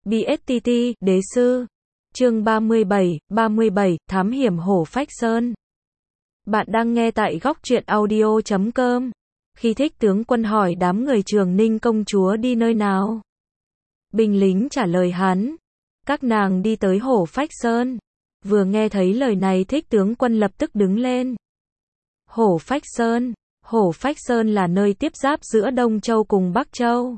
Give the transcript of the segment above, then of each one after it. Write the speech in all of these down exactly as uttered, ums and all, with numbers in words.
bê ét tê tê, Đế sư. Chương ba mươi bảy, ba mươi bảy, Thám hiểm Hổ Phách Sơn. Bạn đang nghe tại góc truyện audio chấm com. Khi Thích tướng quân hỏi đám người Trường Ninh công chúa đi nơi nào, binh lính trả lời hắn, các nàng đi tới Hổ Phách Sơn. Vừa nghe thấy lời này, Thích tướng quân lập tức đứng lên. Hổ Phách Sơn. Hổ Phách Sơn là nơi tiếp giáp giữa Đông Châu cùng Bắc Châu.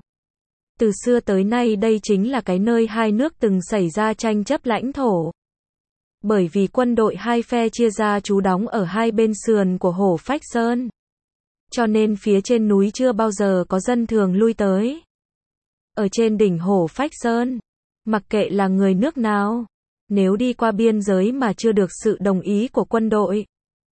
Từ xưa tới nay đây chính là cái nơi hai nước từng xảy ra tranh chấp lãnh thổ. Bởi vì quân đội hai phe chia ra trú đóng ở hai bên sườn của Hổ Phách Sơn, cho nên phía trên núi chưa bao giờ có dân thường lui tới. Ở trên đỉnh Hổ Phách Sơn, mặc kệ là người nước nào, nếu đi qua biên giới mà chưa được sự đồng ý của quân đội,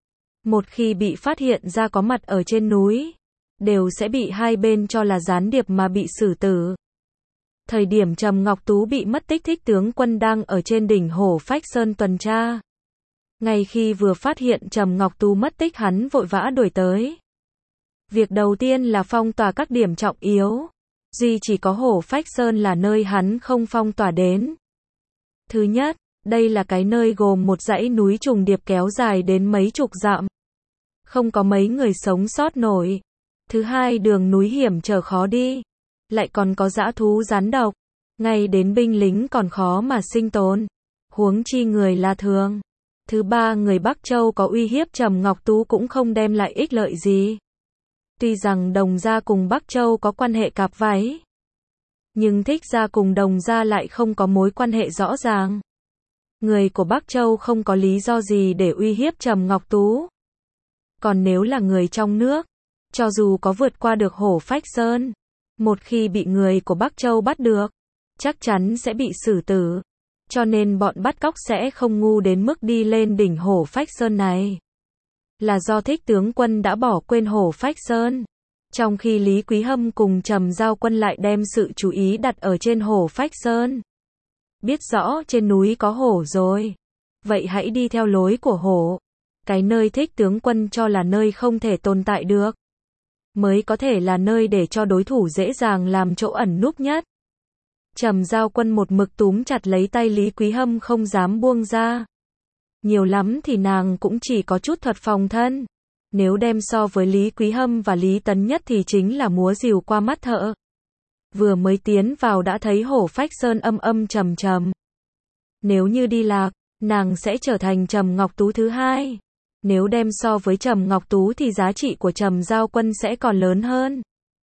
một khi bị phát hiện ra có mặt ở trên núi, đều sẽ bị hai bên cho là gián điệp mà bị xử tử. Thời điểm Trầm Ngọc Tú bị mất tích, Thích tướng quân đang ở trên đỉnh Hổ Phách Sơn tuần tra. Ngay khi vừa phát hiện Trầm Ngọc Tú mất tích, hắn vội vã đuổi tới. Việc đầu tiên là phong tỏa các điểm trọng yếu. Duy chỉ có Hổ Phách Sơn là nơi hắn không phong tỏa đến. Thứ nhất, đây là cái nơi gồm một dãy núi trùng điệp kéo dài đến mấy chục dặm. Không có mấy người sống sót nổi. Thứ hai, đường núi hiểm trở khó đi. Lại còn có dã thú rắn độc. Ngay đến binh lính còn khó mà sinh tồn. Huống chi người là thường. Thứ ba, người Bắc Châu có uy hiếp Trầm Ngọc Tú cũng không đem lại ích lợi gì. Tuy rằng Đồng gia cùng Bắc Châu có quan hệ cặp váy, nhưng Thích gia cùng Đồng gia lại không có mối quan hệ rõ ràng. Người của Bắc Châu không có lý do gì để uy hiếp Trầm Ngọc Tú. Còn nếu là người trong nước, cho dù có vượt qua được Hổ Phách Sơn, một khi bị người của Bắc Châu bắt được, chắc chắn sẽ bị xử tử. Cho nên bọn bắt cóc sẽ không ngu đến mức đi lên đỉnh Hổ Phách Sơn này. Là do Thích tướng quân đã bỏ quên Hổ Phách Sơn, trong khi Lý Quý Hâm cùng Trầm Giao Quân lại đem sự chú ý đặt ở trên Hổ Phách Sơn. Biết rõ trên núi có hổ rồi, vậy hãy đi theo lối của hổ. Cái nơi Thích tướng quân cho là nơi không thể tồn tại được, mới có thể là nơi để cho đối thủ dễ dàng làm chỗ ẩn núp nhất. Trầm Giao Quân một mực túm chặt lấy tay Lý Quý Hâm không dám buông ra. Nhiều lắm thì nàng cũng chỉ có chút thuật phòng thân. Nếu đem so với Lý Quý Hâm và Lý Tấn Nhất thì chính là múa rìu qua mắt thợ. Vừa mới tiến vào đã thấy Hổ Phách Sơn âm âm trầm trầm. Nếu như đi lạc, nàng sẽ trở thành Trầm Ngọc Tú thứ hai. Nếu đem so với Trầm Ngọc Tú thì giá trị của Trầm Giao Quân sẽ còn lớn hơn.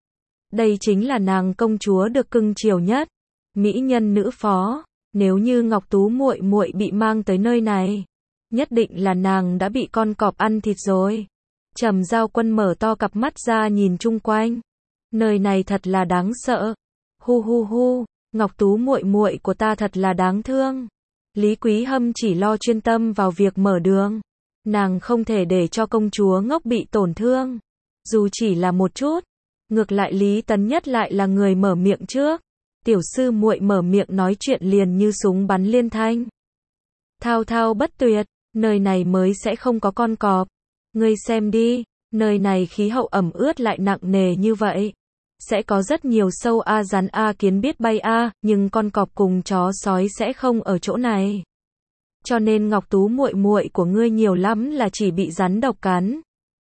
Đây chính là nàng công chúa được cưng chiều nhất, mỹ nhân nữ phó. Nếu như Ngọc Tú muội muội bị mang tới nơi này, nhất định là nàng đã bị con cọp ăn thịt rồi. Trầm Giao Quân mở to cặp mắt ra nhìn chung quanh. Nơi này thật là đáng sợ. Hu hu hu, Ngọc Tú muội muội của ta thật là đáng thương. Lý Quý Hâm chỉ lo chuyên tâm vào việc mở đường. Nàng không thể để cho công chúa ngốc bị tổn thương, dù chỉ là một chút. Ngược lại Lý Tấn Nhất lại là người mở miệng trước. Tiểu sư muội mở miệng nói chuyện liền như súng bắn liên thanh. Thao thao bất tuyệt, nơi này mới sẽ không có con cọp. Ngươi xem đi, nơi này khí hậu ẩm ướt lại nặng nề như vậy. Sẽ có rất nhiều sâu a, rắn a, kiến biết bay a, nhưng con cọp cùng chó sói sẽ không ở chỗ này. Cho nên Ngọc Tú muội muội của ngươi nhiều lắm là chỉ bị rắn độc cắn,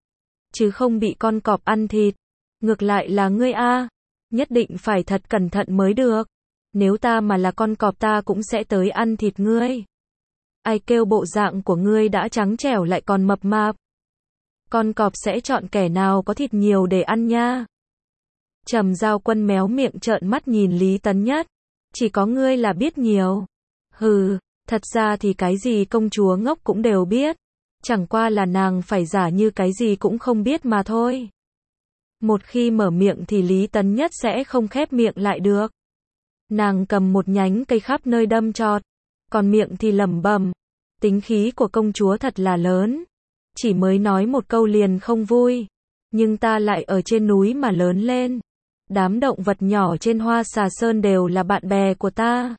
chứ không bị con cọp ăn thịt. Ngược lại là ngươi a, nhất định phải thật cẩn thận mới được. Nếu ta mà là con cọp ta cũng sẽ tới ăn thịt ngươi. Ai kêu bộ dạng của ngươi đã trắng trẻo lại còn mập mạp. Con cọp sẽ chọn kẻ nào có thịt nhiều để ăn nha. Trầm Giao Quân méo miệng trợn mắt nhìn Lý Tấn Nhất. Chỉ có ngươi là biết nhiều. Hừ, thật ra thì cái gì công chúa ngốc cũng đều biết. Chẳng qua là nàng phải giả như cái gì cũng không biết mà thôi. Một khi mở miệng thì Lý Tấn Nhất sẽ không khép miệng lại được. Nàng cầm một nhánh cây khắp nơi đâm chọt, còn miệng thì lẩm bẩm. Tính khí của công chúa thật là lớn. Chỉ mới nói một câu liền không vui. Nhưng ta lại ở trên núi mà lớn lên. Đám động vật nhỏ trên Hoa Xà Sơn đều là bạn bè của ta.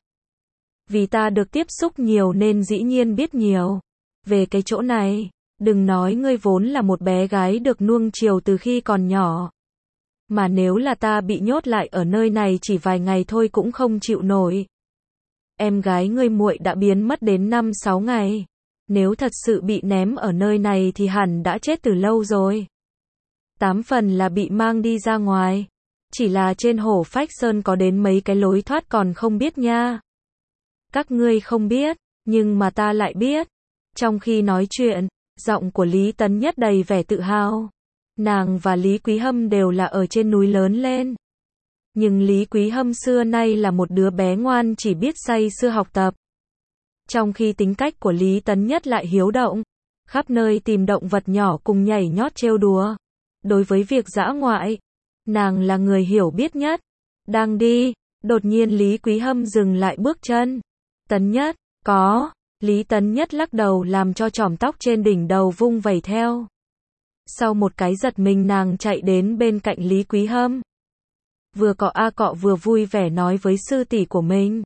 Vì ta được tiếp xúc nhiều nên dĩ nhiên biết nhiều. Về cái chỗ này, đừng nói ngươi vốn là một bé gái được nuông chiều từ khi còn nhỏ. Mà nếu là ta bị nhốt lại ở nơi này chỉ vài ngày thôi cũng không chịu nổi. em gái ngươi muội đã biến mất đến năm sáu ngày. Nếu thật sự bị ném ở nơi này thì hẳn đã chết từ lâu rồi. Tám phần là bị mang đi ra ngoài. Chỉ là trên Hổ Phách Sơn có đến mấy cái lối thoát còn không biết nha. Các ngươi không biết, nhưng mà ta lại biết. Trong khi nói chuyện, giọng của Lý Tấn Nhất đầy vẻ tự hào. Nàng và Lý Quý Hâm đều là ở trên núi lớn lên. Nhưng Lý Quý Hâm xưa nay là một đứa bé ngoan chỉ biết say sưa học tập. Trong khi tính cách của Lý Tấn Nhất lại hiếu động, khắp nơi tìm động vật nhỏ cùng nhảy nhót trêu đùa. Đối với việc dã ngoại, nàng là người hiểu biết nhất. Đang đi, đột nhiên Lý Quý Hâm dừng lại bước chân. Tấn Nhất, có. Lý Tấn Nhất lắc đầu làm cho chòm tóc trên đỉnh đầu vung vẩy theo. Sau một cái giật mình nàng chạy đến bên cạnh Lý Quý Hâm. Vừa cọ a cọ vừa vui vẻ nói với sư tỷ của mình.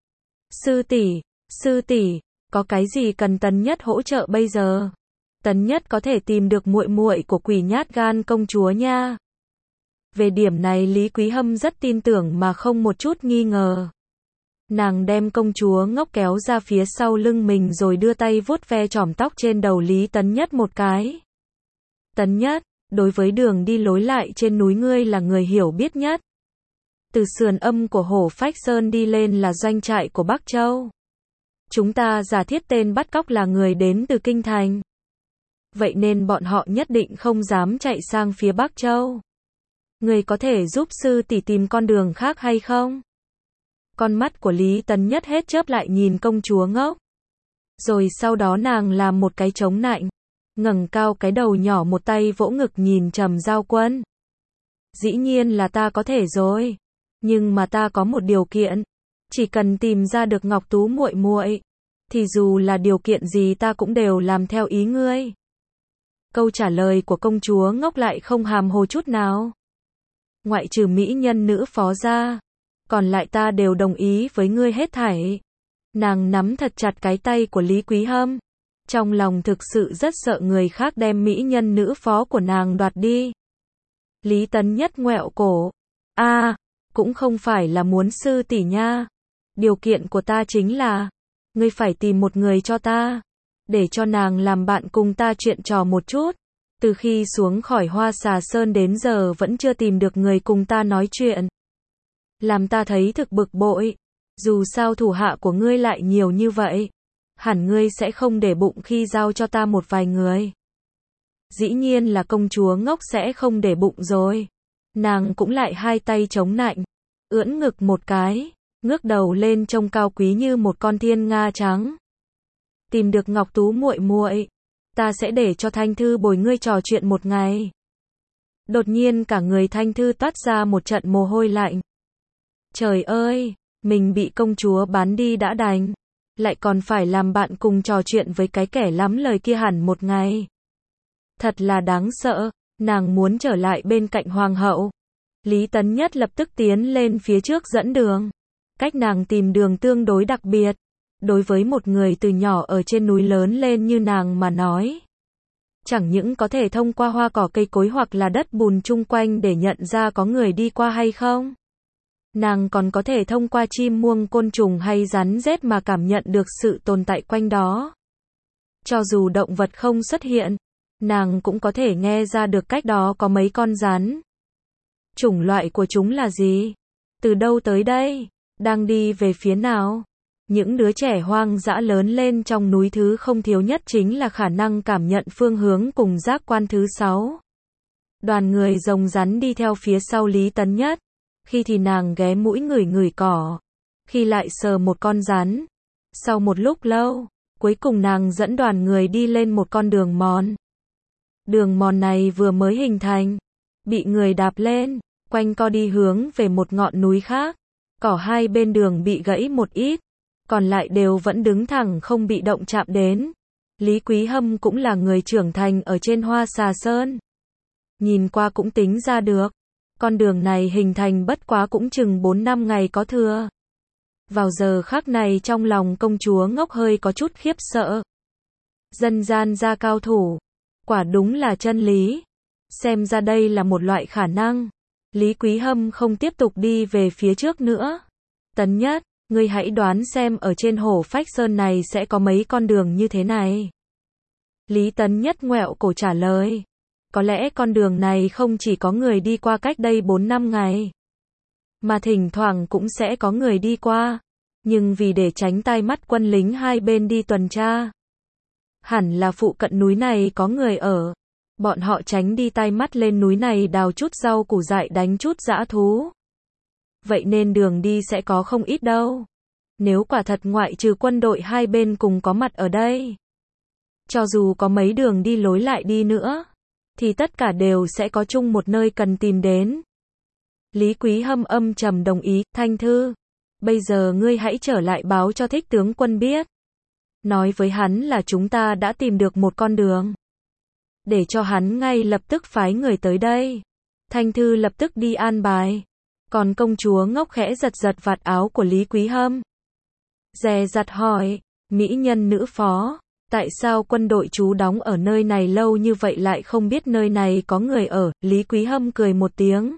Sư tỷ, sư tỷ, có cái gì cần Tấn Nhất hỗ trợ bây giờ? Tấn Nhất có thể tìm được muội muội của quỷ nhát gan công chúa nha. Về điểm này Lý Quý Hâm rất tin tưởng mà không một chút nghi ngờ. Nàng đem công chúa ngốc kéo ra phía sau lưng mình rồi đưa tay vuốt ve chòm tóc trên đầu Lý Tấn Nhất một cái. Tấn Nhất, đối với đường đi lối lại trên núi ngươi là người hiểu biết nhất. Từ sườn âm của Hổ Phách Sơn đi lên là doanh trại của Bắc Châu. Chúng ta giả thiết tên bắt cóc là người đến từ Kinh Thành. Vậy nên bọn họ nhất định không dám chạy sang phía Bắc Châu. Người có thể giúp sư tỷ tìm con đường khác hay không? Con mắt của Lý Tấn Nhất hết chớp lại nhìn công chúa ngốc. Rồi sau đó nàng làm một cái chống nạnh, ngẩng cao cái đầu nhỏ một tay vỗ ngực nhìn Trầm Giao Quân. Dĩ nhiên là ta có thể rồi, nhưng mà ta có một điều kiện, chỉ cần tìm ra được Ngọc Tú muội muội, thì dù là điều kiện gì ta cũng đều làm theo ý ngươi. Câu trả lời của công chúa ngốc lại không hàm hồ chút nào. Ngoại trừ mỹ nhân nữ phó ra, còn lại ta đều đồng ý với ngươi hết thảy. Nàng nắm thật chặt cái tay của Lý Quý Hâm. Trong lòng thực sự rất sợ người khác đem mỹ nhân nữ phó của nàng đoạt đi. Lý Tấn Nhất ngoẹo cổ. A, à, cũng không phải là muốn sư tỷ nha. Điều kiện của ta chính là, ngươi phải tìm một người cho ta, để cho nàng làm bạn cùng ta chuyện trò một chút. Từ khi xuống khỏi Hoa Xà Sơn đến giờ vẫn chưa tìm được người cùng ta nói chuyện. Làm ta thấy thực bực bội. Dù sao thủ hạ của ngươi lại nhiều như vậy, hẳn ngươi sẽ không để bụng khi giao cho ta một vài người. Dĩ nhiên là công chúa ngốc sẽ không để bụng rồi. Nàng cũng lại hai tay chống nạnh, ưỡn ngực một cái, ngước đầu lên trông cao quý như một con thiên nga trắng. Tìm được Ngọc Tú muội muội, ta sẽ để cho Thanh Thư bồi ngươi trò chuyện một ngày. Đột nhiên cả người Thanh Thư toát ra một trận mồ hôi lạnh. Trời ơi, mình bị công chúa bán đi đã đành, lại còn phải làm bạn cùng trò chuyện với cái kẻ lắm lời kia hẳn một ngày. Thật là đáng sợ, nàng muốn trở lại bên cạnh hoàng hậu. Lý Tấn Nhất lập tức tiến lên phía trước dẫn đường. Cách nàng tìm đường tương đối đặc biệt. Đối với một người từ nhỏ ở trên núi lớn lên như nàng mà nói, chẳng những có thể thông qua hoa cỏ cây cối hoặc là đất bùn chung quanh để nhận ra có người đi qua hay không, nàng còn có thể thông qua chim muông côn trùng hay rắn rết mà cảm nhận được sự tồn tại quanh đó. Cho dù động vật không xuất hiện, nàng cũng có thể nghe ra được cách đó có mấy con rắn. Chủng loại của chúng là gì? Từ đâu tới đây? Đang đi về phía nào? Những đứa trẻ hoang dã lớn lên trong núi thứ không thiếu nhất chính là khả năng cảm nhận phương hướng cùng giác quan thứ sáu. Đoàn người rồng rắn đi theo phía sau Lý Tấn Nhất. Khi thì nàng ghé mũi ngửi ngửi cỏ, khi lại sờ một con rắn. Sau một lúc lâu, cuối cùng nàng dẫn đoàn người đi lên một con đường mòn. Đường mòn này vừa mới hình thành, bị người đạp lên, quanh co đi hướng về một ngọn núi khác. Cỏ hai bên đường bị gãy một ít, còn lại đều vẫn đứng thẳng không bị động chạm đến. Lý Quý Hâm cũng là người trưởng thành ở trên Hoa Xà Sơn. Nhìn qua cũng tính ra được, con đường này hình thành bất quá cũng chừng bốn năm ngày có thừa. Vào giờ khắc này trong lòng công chúa ngốc hơi có chút khiếp sợ. Dân gian gia cao thủ, quả đúng là chân lý. Xem ra đây là một loại khả năng. Lý Quý Hâm không tiếp tục đi về phía trước nữa. Tấn Nhất, Ngươi hãy đoán xem ở trên Hổ Phách Sơn này sẽ có mấy con đường như thế này. Lý Tấn Nhất ngoẹo cổ trả lời. Có lẽ con đường này không chỉ có người đi qua cách đây bốn năm ngày, mà thỉnh thoảng cũng sẽ có người đi qua. Nhưng vì để tránh tai mắt quân lính hai bên đi tuần tra, hẳn là phụ cận núi này có người ở. Bọn họ tránh đi tai mắt lên núi này đào chút rau củ dại đánh chút dã thú. Vậy nên đường đi sẽ có không ít đâu. Nếu quả thật ngoại trừ quân đội hai bên cùng có mặt ở đây, cho dù có mấy đường đi lối lại đi nữa, thì tất cả đều sẽ có chung một nơi cần tìm đến. Lý Quý Hâm âm trầm đồng ý. Thanh Thư, bây giờ ngươi hãy trở lại báo cho Thích tướng quân biết. Nói với hắn là chúng ta đã tìm được một con đường, để cho hắn ngay lập tức phái người tới đây. Thanh Thư lập tức đi an bài. Còn công chúa Ngốc khẽ giật giật vạt áo của Lý Quý Hâm, dè dặt hỏi, mỹ nhân nữ phó, tại sao quân đội trú đóng ở nơi này lâu như vậy lại không biết nơi này có người ở? Lý Quý Hâm cười một tiếng.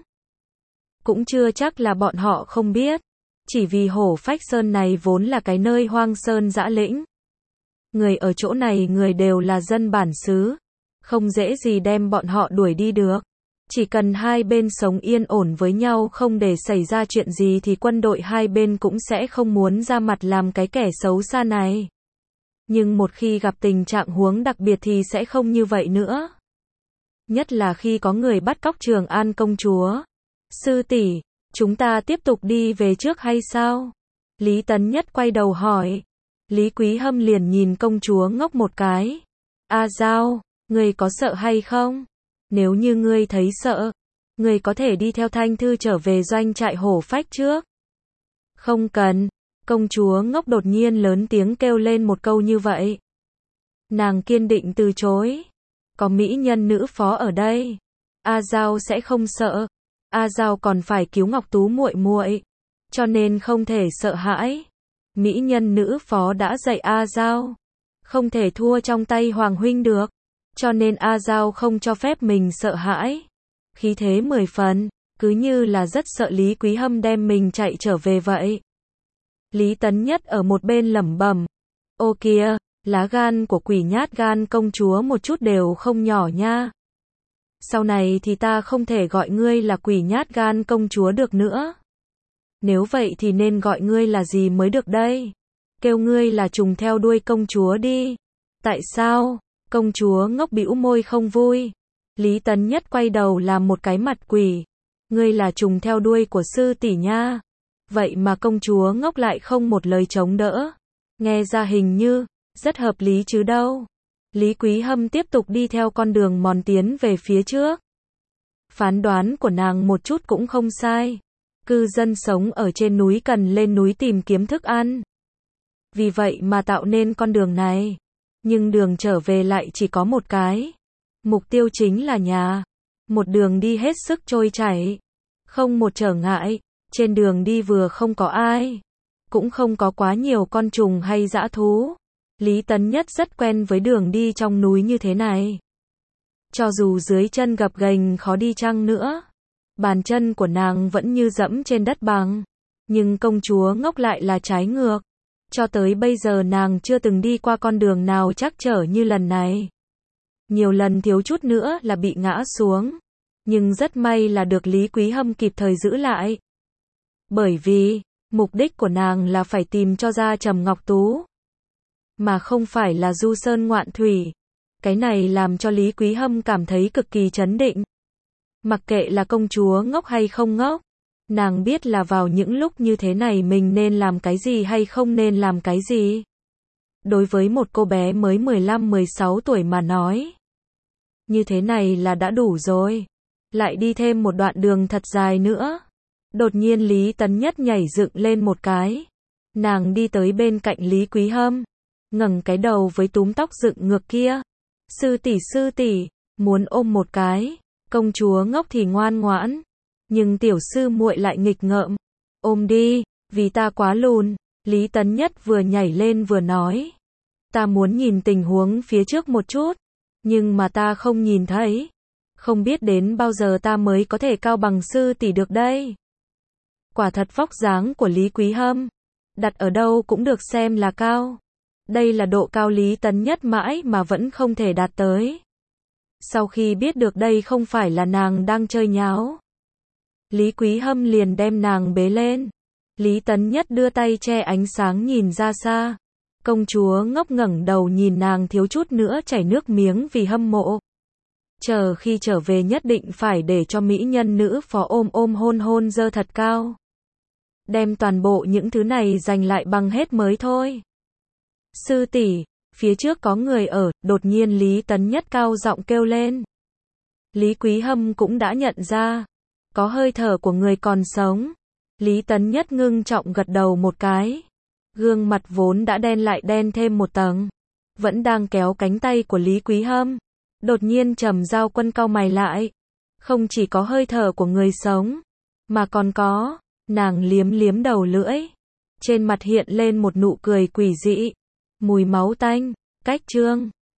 Cũng chưa chắc là bọn họ không biết, chỉ vì Hổ Phách Sơn này vốn là cái nơi hoang sơn dã lĩnh. Người ở chỗ này người đều là dân bản xứ, không dễ gì đem bọn họ đuổi đi được. Chỉ cần hai bên sống yên ổn với nhau không để xảy ra chuyện gì thì quân đội hai bên cũng sẽ không muốn ra mặt làm cái kẻ xấu xa này. Nhưng một khi gặp tình trạng huống đặc biệt thì sẽ không như vậy nữa. Nhất là khi có người bắt cóc Trường An công chúa. Sư tỷ, chúng ta tiếp tục đi về trước hay sao? Lý Tấn Nhất quay đầu hỏi. Lý Quý Hâm liền nhìn công chúa Ngốc một cái. A Giao, ngươi có sợ hay không? Nếu như ngươi thấy sợ, ngươi có thể đi theo Thanh Thư trở về doanh trại Hổ Phách trước. Không cần. Công chúa Ngốc đột nhiên lớn tiếng kêu lên một câu như vậy. Nàng kiên định từ chối. Có mỹ nhân nữ phó ở đây, A Giao sẽ không sợ. A Giao còn phải cứu Ngọc Tú muội muội, cho nên không thể sợ hãi. Mỹ nhân nữ phó đã dạy A Giao, không thể thua trong tay Hoàng huynh được, cho nên A Giao không cho phép mình sợ hãi. Khí thế mười phần, cứ như là rất sợ Lý Quý Hâm đem mình chạy trở về vậy. Lý Tấn Nhất ở một bên lẩm bẩm, ô kìa, lá gan của quỷ nhát gan công chúa một chút đều không nhỏ nha. Sau này thì ta không thể gọi ngươi là quỷ nhát gan công chúa được nữa. Nếu vậy thì nên gọi ngươi là gì mới được đây? Kêu ngươi là trùng theo đuôi công chúa đi. Tại sao? Công chúa Ngốc bĩu môi không vui. Lý Tấn Nhất quay đầu làm một cái mặt quỷ. Ngươi là trùng theo đuôi của sư tỷ nha. Vậy mà công chúa Ngốc lại không một lời chống đỡ. Nghe ra hình như rất hợp lý chứ đâu. Lý Quý Hâm tiếp tục đi theo con đường mòn tiến về phía trước. Phán đoán của nàng một chút cũng không sai. Cư dân sống ở trên núi cần lên núi tìm kiếm thức ăn, vì vậy mà tạo nên con đường này. Nhưng đường trở về lại chỉ có một cái. Mục tiêu chính là nhà. Một đường đi hết sức trôi chảy, không một trở ngại. Trên đường đi vừa không có ai, cũng không có quá nhiều con trùng hay dã thú. Lý Tấn Nhất rất quen với đường đi trong núi như thế này. Cho dù dưới chân gập ghềnh khó đi chăng nữa, bàn chân của nàng vẫn như dẫm trên đất bằng. Nhưng công chúa Ngốc lại là trái ngược. Cho tới bây giờ nàng chưa từng đi qua con đường nào trắc trở như lần này. Nhiều lần thiếu chút nữa là bị ngã xuống. Nhưng rất may là được Lý Quý Hâm kịp thời giữ lại. Bởi vì, mục đích của nàng là phải tìm cho ra Trầm Ngọc Tú, mà không phải là du sơn ngoạn thủy. Cái này làm cho Lý Quý Hâm cảm thấy cực kỳ chấn định. Mặc kệ là công chúa Ngốc hay không ngốc, nàng biết là vào những lúc như thế này mình nên làm cái gì hay không nên làm cái gì. Đối với một cô bé mới mười lăm mười sáu tuổi mà nói, như thế này là đã đủ rồi. Lại đi thêm một đoạn đường thật dài nữa. Đột nhiên Lý Tấn Nhất nhảy dựng lên một cái. Nàng đi tới bên cạnh Lý Quý Hâm, ngẩng cái đầu với túm tóc dựng ngược kia. Sư tỷ sư tỷ, muốn ôm một cái. Công chúa Ngốc thì ngoan ngoãn, nhưng tiểu sư muội lại nghịch ngợm. Ôm đi, vì ta quá lùn. Lý Tấn Nhất vừa nhảy lên vừa nói. Ta muốn nhìn tình huống phía trước một chút, nhưng mà ta không nhìn thấy. Không biết đến bao giờ ta mới có thể cao bằng sư tỷ được đây. Quả thật vóc dáng của Lý Quý Hâm đặt ở đâu cũng được xem là cao. Đây là độ cao Lý Tấn Nhất mãi mà vẫn không thể đạt tới. Sau khi biết được đây không phải là nàng đang chơi nháo, Lý Quý Hâm liền đem nàng bế lên. Lý Tấn Nhất đưa tay che ánh sáng nhìn ra xa. Công chúa ngốc ngẩng đầu nhìn nàng thiếu chút nữa chảy nước miếng vì hâm mộ. Chờ khi trở về nhất định phải để cho mỹ nhân nữ phó ôm ôm hôn hôn dơ thật cao. Đem toàn bộ những thứ này giành lại bằng hết mới thôi. Sư tỷ, phía trước có người ở, đột nhiên Lý Tấn Nhất cao giọng kêu lên. Lý Quý Hâm cũng đã nhận ra, có hơi thở của người còn sống. Lý Tấn Nhất ngưng trọng gật đầu một cái. Gương mặt vốn đã đen lại đen thêm một tầng. Vẫn đang kéo cánh tay của Lý Quý Hâm. Đột nhiên Trầm Giao Quân cau mày lại. Không chỉ có hơi thở của người sống, mà còn có, nàng liếm liếm đầu lưỡi. Trên mặt hiện lên một nụ cười quỷ dị. Mùi máu tanh, cách trương.